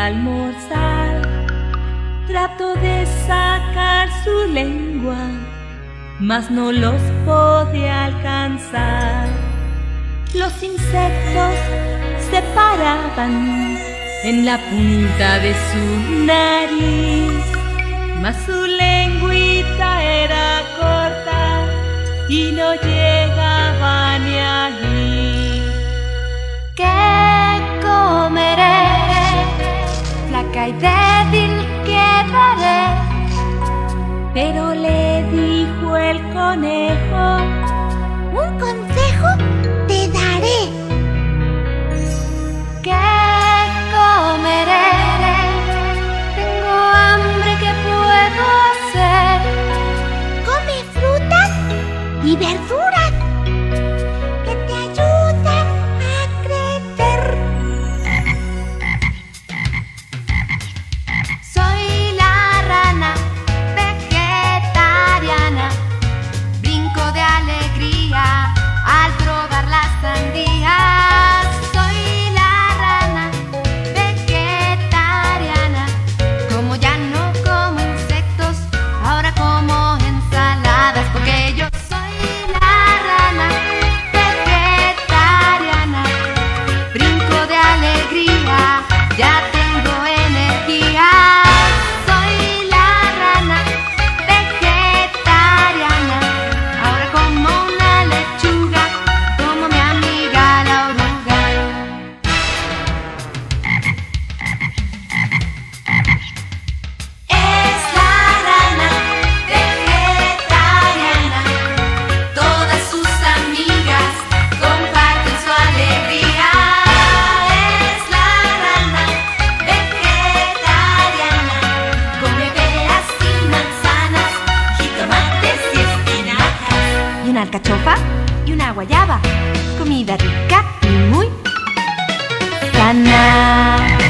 almorzar. Trato de sacar su lengua, mas no los pude alcanzar. Los insectos se paraban en la punta de su nariz, mas su lengüita era corta y no llegaba ni allí. ¿Qué comeré? Flaca y débil quedaré. Pero le dijo el conejo: un consejo te daré. ¿Qué comeré? Tengo hambre, ¿qué puedo hacer? Come frutas y verduras que te ayudan a crecer. Soy la rana vegetariana, brinco de alegría al probar la sandía. Soy la rana vegetariana, como ya no como insectos, ahora como ensaladas, porque yo soy la rana vegetariana, brinco de alegría, ya tengo energía. Soy la rana vegetariana, ahora como una lechuga, como mi amiga la oruga. Es la rana vegetariana, todas sus amigas comparten su alegría. Es la rana vegetariana, come peras y manzanas, jitomates y espinacas, y una alcachofa y una guayaba, comida rica y muy sana.